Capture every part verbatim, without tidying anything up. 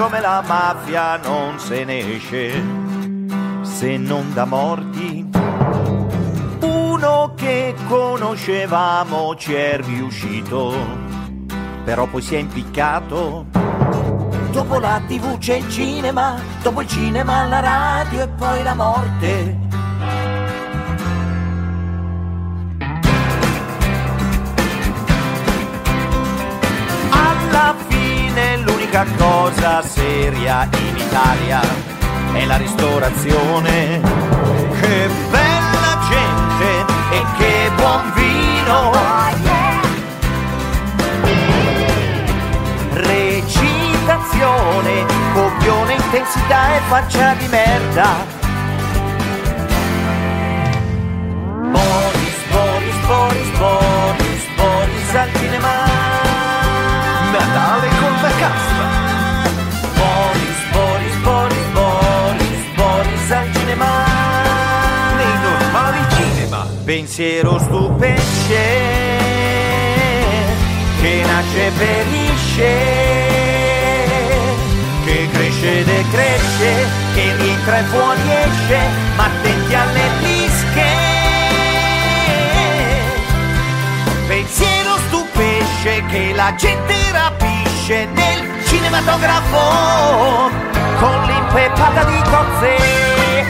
come la mafia non se ne esce se non da morti. Uno che conoscevamo ci è riuscito, però poi si è impiccato. Dopo la tivù c'è il cinema, dopo il cinema la radio e poi la morte. Alla fine l'unica cosa seria in Italia è la ristorazione. Che bella gente e che buon vino. Recitazione, copione, intensità e faccia di merda. Boris, Boris, Boris, Boris, Boris al cinema. Natale con la casta. Boris, Boris, Boris, Boris, Boris al cinema. Nei normali cinema. Pensiero stupesce, che nasce e perisce, che cresce e decresce, che rientra e fuori esce, ma attenti alle lische. Pensiero stupesce, che la gente rapisce nel cinematografo con l'impeppata di cozze.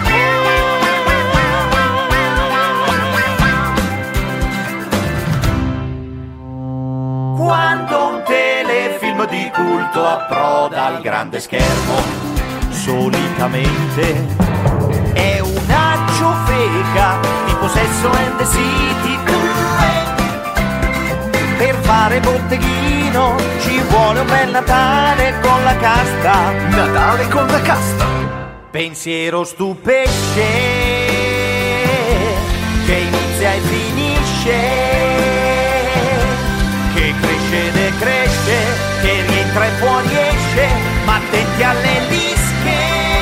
Quando un telefilm di culto approda al grande schermo, solitamente è una ciofeca tipo Sesso and the City. Per fare botteghino ci vuole un bel Natale con la casta. Natale con la casta. Pensiero stupesce, che inizia e finisce, che cresce e decresce, che rientra e fuori esce, ma attenti alle lische.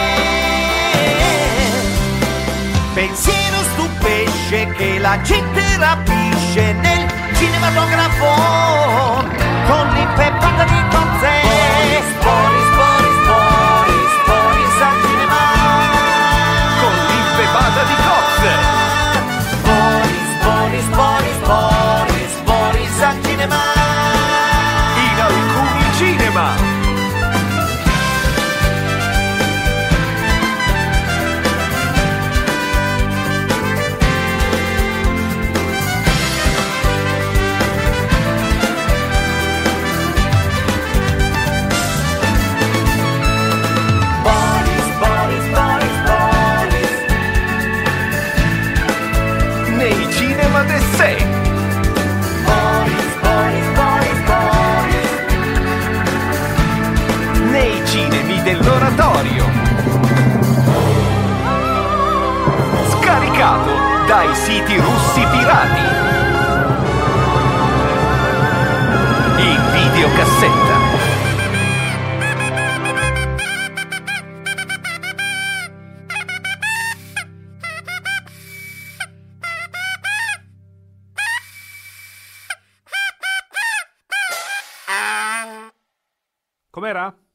Pensiero stupesce, che la gente rapisce nel cinematografo con l'impeppata di cozze. Boris, Boris, Boris, Boris, Boris al cinema. Con l'impeppata di cozze. Boris, Boris, Boris, Boris, Boris al cinema. In alcuni cinema. De sé. Boris, Boris, Boris, Boris. Nei cinemi dell'oratorio. Scaricato dai siti russi pirati. In videocassetta. Com'era?